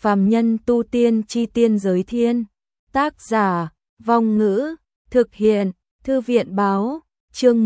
Phàm nhân tu tiên chi tiên giới thiên. Tác giả, Vong Ngữ, thực hiện, Thư viện báo, chương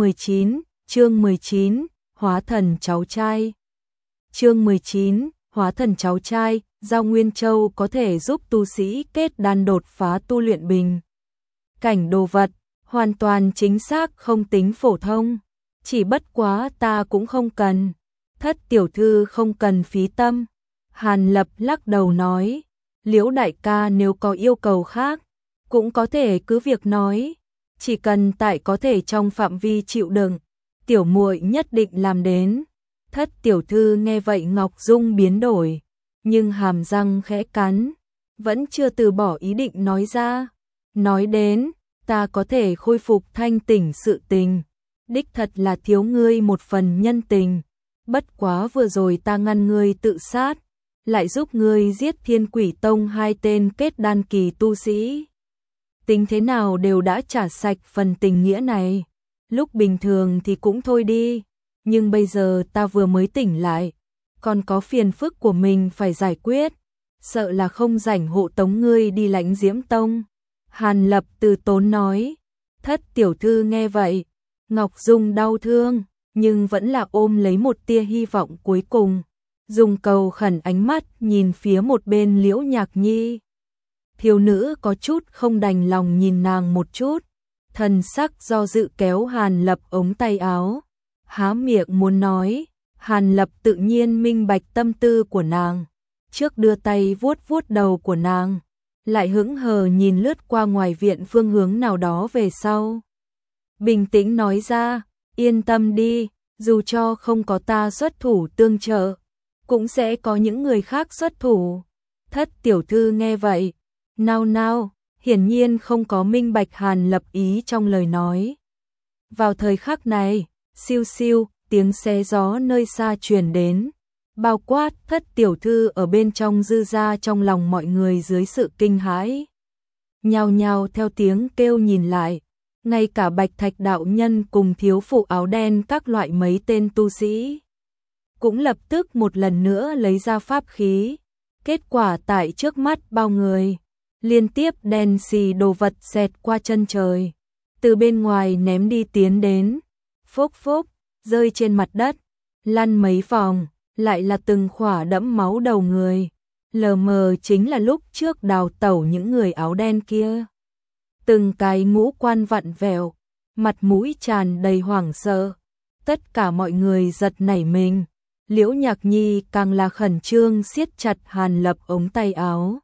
19, Hóa thần cháu trai. Chương 19, Hóa thần cháu trai, Giao Nguyên Châu có thể giúp tu sĩ kết đan đột phá tu luyện bình cảnh đồ vật, hoàn toàn chính xác không tính phổ thông, chỉ bất quá ta cũng không cần. Thất tiểu thư không cần phí tâm. Hàn Lập lắc đầu nói, Liễu đại ca nếu có yêu cầu khác, cũng có thể cứ việc nói, chỉ cần tại có thể trong phạm vi chịu đựng, tiểu muội nhất định làm đến. Thất tiểu thư nghe vậy Ngọc Dung biến đổi, nhưng hàm răng khẽ cắn, vẫn chưa từ bỏ ý định nói ra. Nói đến, ta có thể khôi phục thanh tỉnh sự tình, đích thật là thiếu ngươi một phần nhân tình. Bất quá vừa rồi ta ngăn ngươi tự sát, lại giúp ngươi giết Thiên Quỷ Tông 2 tên kết đan kỳ tu sĩ. Tính thế nào đều đã trả sạch phần tình nghĩa này. Lúc bình thường thì cũng thôi đi, nhưng bây giờ ta vừa mới tỉnh lại, còn có phiền phức của mình phải giải quyết, sợ là không rảnh hộ tống ngươi đi Lãnh Diễm Tông. Hàn Lập từ tốn nói. Thất tiểu thư nghe vậy, Ngọc Dung đau thương, nhưng vẫn là ôm lấy một tia hy vọng cuối cùng, dùng cầu khẩn ánh mắt nhìn phía một bên Liễu Nhạc Nhi. Thiếu nữ có chút không đành lòng nhìn nàng một chút, thần sắc do dự kéo Hàn Lập ống tay áo, há miệng muốn nói. Hàn Lập tự nhiên minh bạch tâm tư của nàng, trước đưa tay vuốt vuốt đầu của nàng, lại hững hờ nhìn lướt qua ngoài viện phương hướng nào đó về sau. Bình tĩnh nói ra, yên tâm đi, dù cho không có ta xuất thủ tương trợ, cũng sẽ có những người khác xuất thủ. Thất tiểu thư nghe vậy, nao nao, hiển nhiên không có minh bạch Hàn Lập ý trong lời nói. Vào thời khắc này, siêu siêu, tiếng xé gió nơi xa truyền đến, bao quát thất tiểu thư ở bên trong dư ra trong lòng mọi người dưới sự kinh hãi. Nhao nhao theo tiếng kêu nhìn lại, ngay cả Bạch Thạch đạo nhân cùng thiếu phụ áo đen các loại mấy tên tu sĩ cũng lập tức một lần nữa lấy ra pháp khí. Kết quả tại trước mắt bao người, liên tiếp đèn xì đồ vật xẹt qua chân trời, từ bên ngoài ném đi tiến đến, phốc phốc, rơi trên mặt đất, lăn mấy vòng, lại là từng khỏa đẫm máu đầu người, lờ mờ chính là lúc trước đào tẩu những người áo đen kia. Từng cái ngũ quan vặn vẹo, mặt mũi tràn đầy hoảng sợ, tất cả mọi người giật nảy mình. Liễu Nhạc Nhi càng là khẩn trương siết chặt Hàn Lập ống tay áo.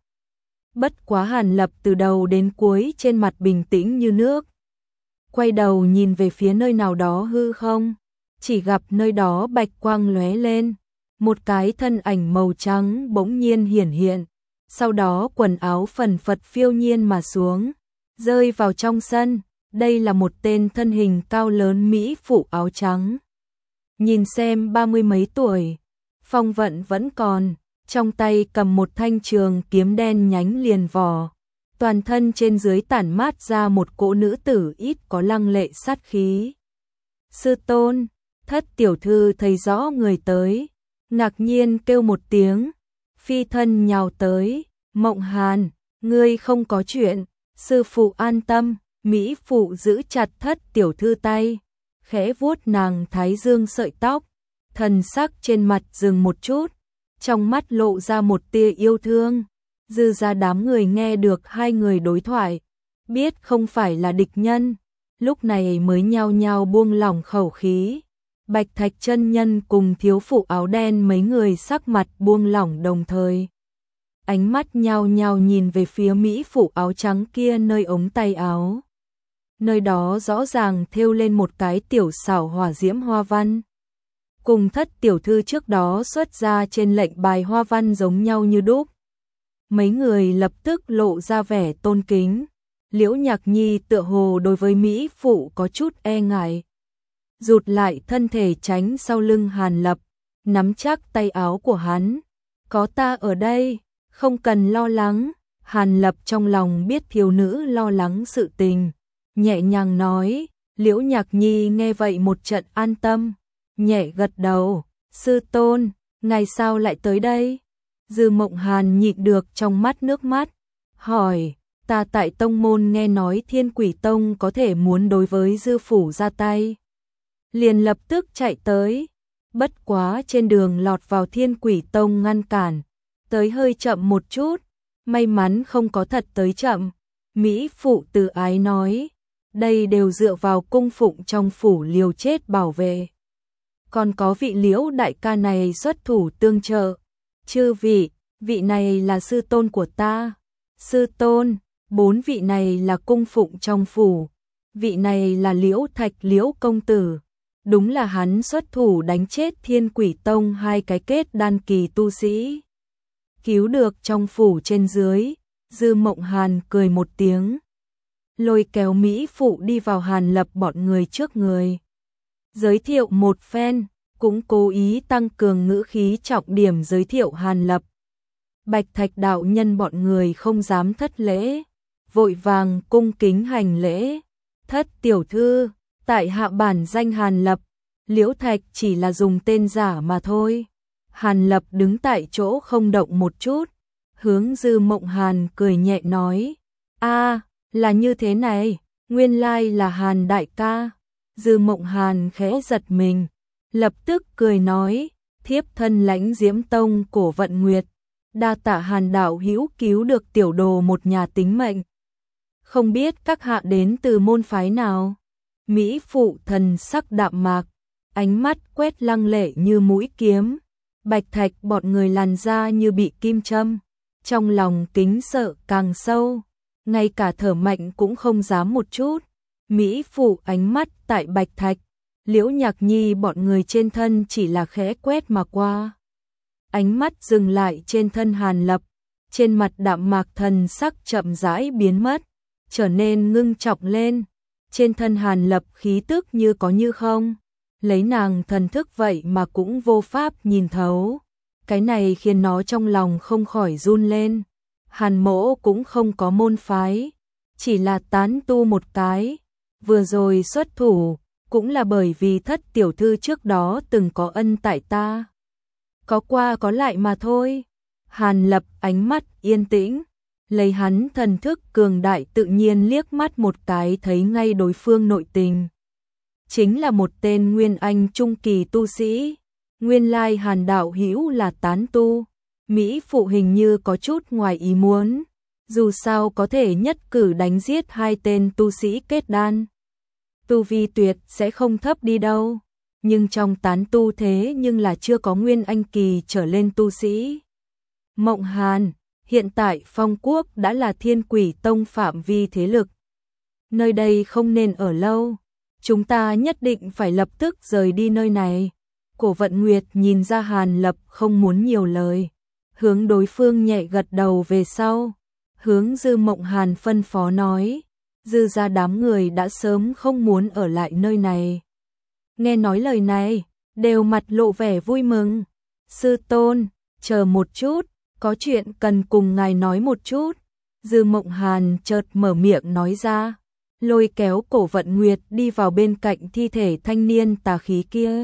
Bất quá Hàn Lập từ đầu đến cuối trên mặt bình tĩnh như nước, quay đầu nhìn về phía nơi nào đó hư không, chỉ gặp nơi đó bạch quang lóe lên, một cái thân ảnh màu trắng bỗng nhiên hiển hiện, sau đó quần áo phần phật phiêu nhiên mà xuống, rơi vào trong sân. Đây là một tên thân hình cao lớn mỹ phụ áo trắng, nhìn xem 30 mấy tuổi, phong vận vẫn còn, trong tay cầm một thanh trường kiếm đen nhánh liền vỏ, toàn thân trên dưới tản mát ra một cỗ nữ tử ít có lăng lệ sát khí. Sư tôn. Thất tiểu thư thấy rõ người tới, ngạc nhiên kêu một tiếng, phi thân nhào tới. Mộng Hàn, ngươi không có chuyện, sư phụ an tâm. Mỹ phụ giữ chặt thất tiểu thư tay, khẽ vuốt nàng thái dương sợi tóc, thần sắc trên mặt dừng một chút, trong mắt lộ ra một tia yêu thương. Dư ra đám người nghe được hai người đối thoại, biết không phải là địch nhân, lúc này mới nhao nhao buông lỏng khẩu khí. Bạch Thạch chân nhân cùng thiếu phụ áo đen mấy người sắc mặt buông lỏng đồng thời, ánh mắt nhao nhao nhìn về phía mỹ phụ áo trắng kia nơi ống tay áo. Nơi đó rõ ràng thêu lên một cái tiểu xảo hỏa diễm hoa văn, cùng thất tiểu thư trước đó xuất ra trên lệnh bài hoa văn giống nhau như đúc. Mấy người lập tức lộ ra vẻ tôn kính. Liễu Nhạc Nhi tựa hồ đối với mỹ phụ có chút e ngại, rụt lại thân thể tránh sau lưng Hàn Lập, nắm chắc tay áo của hắn. Có ta ở đây, không cần lo lắng. Hàn Lập trong lòng biết thiếu nữ lo lắng sự tình, nhẹ nhàng nói. Liễu Nhạc Nhi nghe vậy một trận an tâm, nhẹ gật đầu. Sư tôn, ngài sao lại tới đây? Dư Mộng Hàn nhịn được trong mắt nước mắt, hỏi, ta tại tông môn nghe nói Thiên Quỷ Tông có thể muốn đối với Dư phủ ra tay. Liền lập tức chạy tới, bất quá trên đường lọt vào Thiên Quỷ Tông ngăn cản, tới hơi chậm một chút, may mắn không có thật tới chậm. Mỹ phụ từ ái nói, đây đều dựa vào cung phụng trong phủ liều chết bảo vệ. Còn có vị Liễu đại ca này xuất thủ tương trợ. Chư vị, vị này là sư tôn của ta. Sư tôn, 4 vị này là cung phụng trong phủ. Vị này là Liễu Thạch Liễu công tử. Đúng là hắn xuất thủ đánh chết Thiên Quỷ Tông 2 cái kết đan kỳ tu sĩ. Cứu được trong phủ trên dưới. Dư Mộng Hàn cười một tiếng, lôi kéo Mỹ phụ đi vào Hàn Lập bọn người trước người. Giới thiệu một phen, cũng cố ý tăng cường ngữ khí trọng điểm giới thiệu Hàn Lập. Bạch Thạch đạo nhân bọn người không dám thất lễ, vội vàng cung kính hành lễ. Thất tiểu thư, tại hạ bản danh Hàn Lập, Liễu Thạch chỉ là dùng tên giả mà thôi. Hàn Lập đứng tại chỗ không động một chút, hướng Dư Mộng Hàn cười nhẹ nói, a, là như thế này, nguyên lai là Hàn đại ca. Dư Mộng Hàn khẽ giật mình, lập tức cười nói, thiếp thân Lãnh Diễm Tông Cổ Vận Nguyệt, đa tạ Hàn đạo hữu cứu được tiểu đồ một nhà tính mệnh. Không biết các hạ đến từ môn phái nào? Mỹ phụ thần sắc đạm mạc, ánh mắt quét lăng lệ như mũi kiếm. Bạch Thạch bọn người làn da như bị kim châm, trong lòng kính sợ càng sâu, ngay cả thở mạnh cũng không dám một chút. Mỹ phụ ánh mắt tại Bạch Thạch, Liễu Nhạc Nhi bọn người trên thân chỉ là khẽ quét mà qua. Ánh mắt dừng lại trên thân Hàn Lập, trên mặt đạm mạc thần sắc chậm rãi biến mất, trở nên ngưng trọng lên. Trên thân Hàn Lập khí tức như có như không, lấy nàng thần thức vậy mà cũng vô pháp nhìn thấu. Cái này khiến nó trong lòng không khỏi run lên. Hàn mỗ cũng không có môn phái, chỉ là tán tu một cái. Vừa rồi xuất thủ, cũng là bởi vì Thất tiểu thư trước đó từng có ân tại ta. Có qua có lại mà thôi. Hàn Lập ánh mắt yên tĩnh, lấy hắn thần thức cường đại tự nhiên liếc mắt một cái thấy ngay đối phương nội tình. Chính là một tên nguyên anh trung kỳ tu sĩ. Nguyên lai Hàn đạo hữu là tán tu. Mỹ phụ hình như có chút ngoài ý muốn, dù sao có thể nhất cử đánh giết 2 tên tu sĩ kết đan. Tu vi tuyệt sẽ không thấp đi đâu, nhưng trong tán tu thế nhưng là chưa có nguyên anh kỳ trở lên tu sĩ. Mộng Hàn, hiện tại Phong Quốc đã là Thiên Quỷ Tông phạm vi thế lực. Nơi đây không nên ở lâu, chúng ta nhất định phải lập tức rời đi nơi này. Cổ Vận Nguyệt nhìn ra Hàn Lập không muốn nhiều lời, hướng đối phương nhẹ gật đầu về sau, hướng Dư Mộng Hàn phân phó nói, Dư ra đám người đã sớm không muốn ở lại nơi này. Nghe nói lời này, đều mặt lộ vẻ vui mừng. Sư tôn, chờ một chút, có chuyện cần cùng ngài nói một chút. Dư Mộng Hàn chợt mở miệng nói ra, lôi kéo Cổ Vận Nguyệt đi vào bên cạnh thi thể thanh niên tà khí kia.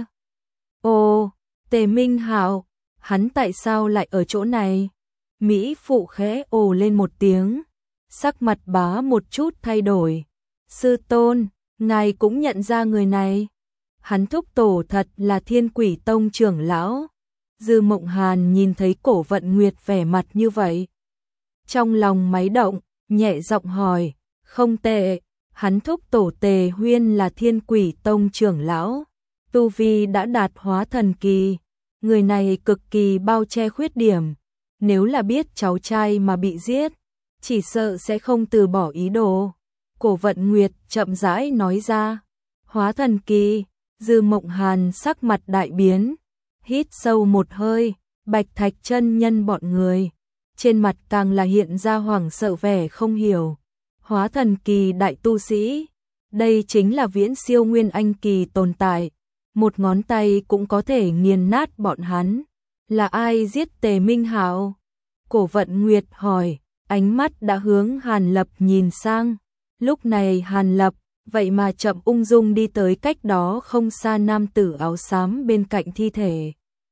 Ồ, Tề Minh Hạo, hắn tại sao lại ở chỗ này? Mỹ phụ khẽ ồ lên một tiếng, sắc mặt bá một chút thay đổi. Sư tôn, ngài cũng nhận ra người này. Hắn thúc tổ thật là Thiên Quỷ Tông trưởng lão. Dư Mộng Hàn nhìn thấy Cổ Vận Nguyệt vẻ mặt như vậy, trong lòng máy động, nhẹ giọng hỏi, không tệ, hắn thúc tổ Tề Huyên là Thiên Quỷ Tông trưởng lão, tu vi đã đạt hóa thần kỳ, người này cực kỳ bao che khuyết điểm, nếu là biết cháu trai mà bị giết, chỉ sợ sẽ không từ bỏ ý đồ. Cổ Vận Nguyệt chậm rãi nói ra, hóa thần kỳ. Dư Mộng Hàn sắc mặt đại biến, hít sâu một hơi. Bạch Thạch chân nhân bọn người, trên mặt càng là hiện ra hoảng sợ vẻ không hiểu. Hóa thần kỳ đại tu sĩ, đây chính là viễn siêu nguyên anh kỳ tồn tại, một ngón tay cũng có thể nghiền nát bọn hắn. Là ai giết Tề Minh Hạo? Cổ Vận Nguyệt hỏi, ánh mắt đã hướng Hàn Lập nhìn sang. Lúc này Hàn Lập vậy mà chậm ung dung đi tới cách đó không xa nam tử áo xám bên cạnh thi thể.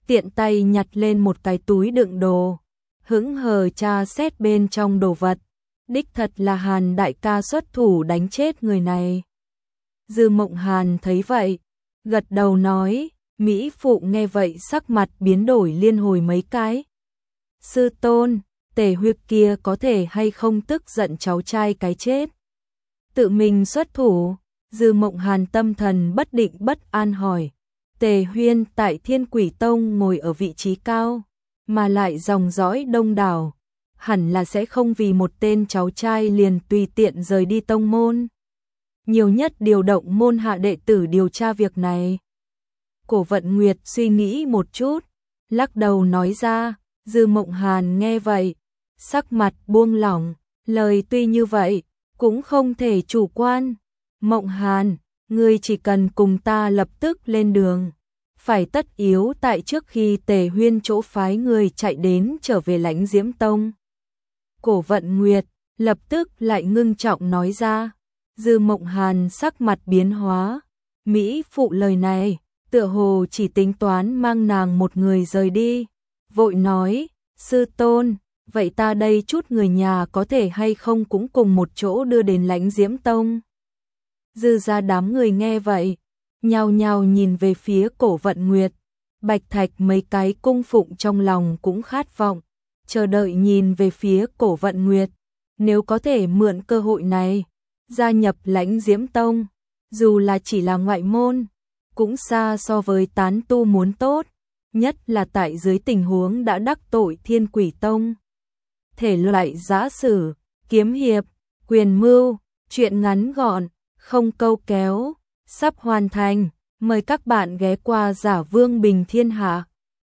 tiện tay nhặt lên một cái túi đựng đồ, hững hờ tra xét bên trong đồ vật. Đích thật là Hàn đại ca xuất thủ đánh chết người này. Dư Mộng Hàn thấy vậy, gật đầu nói, Mỹ phụ nghe vậy sắc mặt biến đổi liên hồi mấy cái. Sư tôn, Tề Huyệt kia có thể hay không tức giận cháu trai cái chết. Tự mình xuất thủ, Dư Mộng Hàn tâm thần bất định bất an hỏi. Tề Huyên tại Thiên Quỷ Tông ngồi ở vị trí cao, mà lại dòng dõi đông đảo, hẳn là sẽ không vì một tên cháu trai liền tùy tiện rời đi tông môn. Nhiều nhất điều động môn hạ đệ tử điều tra việc này. Cổ Vận Nguyệt suy nghĩ một chút, lắc đầu nói ra. Dư Mộng Hàn nghe vậy, sắc mặt buông lỏng, lời tuy như vậy, cũng không thể chủ quan. Mộng Hàn, ngươi chỉ cần cùng ta lập tức lên đường, phải tất yếu tại trước khi Tề Huyên chỗ phái người chạy đến trở về Lãnh Diễm Tông. Cổ Vận Nguyệt lập tức lại ngưng trọng nói ra. Dư Mộng Hàn sắc mặt biến hóa, Mỹ phụ lời này, tựa hồ chỉ tính toán mang nàng một người rời đi. Vội nói, sư tôn, vậy ta đây chút người nhà có thể hay không cũng cùng một chỗ đưa đến Lãnh Diễm Tông. Dư ra đám người nghe vậy, nhao nhao nhìn về phía Cổ Vận Nguyệt. Bạch Thạch mấy cái cung phụng trong lòng cũng khát vọng, chờ đợi nhìn về phía Cổ Vận Nguyệt. Nếu có thể mượn cơ hội này, gia nhập Lãnh Diễm Tông, dù là chỉ là ngoại môn, cũng xa so với tán tu muốn tốt, nhất là tại dưới tình huống đã đắc tội Thiên Quỷ Tông. Thể loại giã sử, kiếm hiệp, quyền mưu, truyện ngắn gọn, không câu kéo, sắp hoàn thành, mời các bạn ghé qua Giả Vương Bình Thiên Hạ.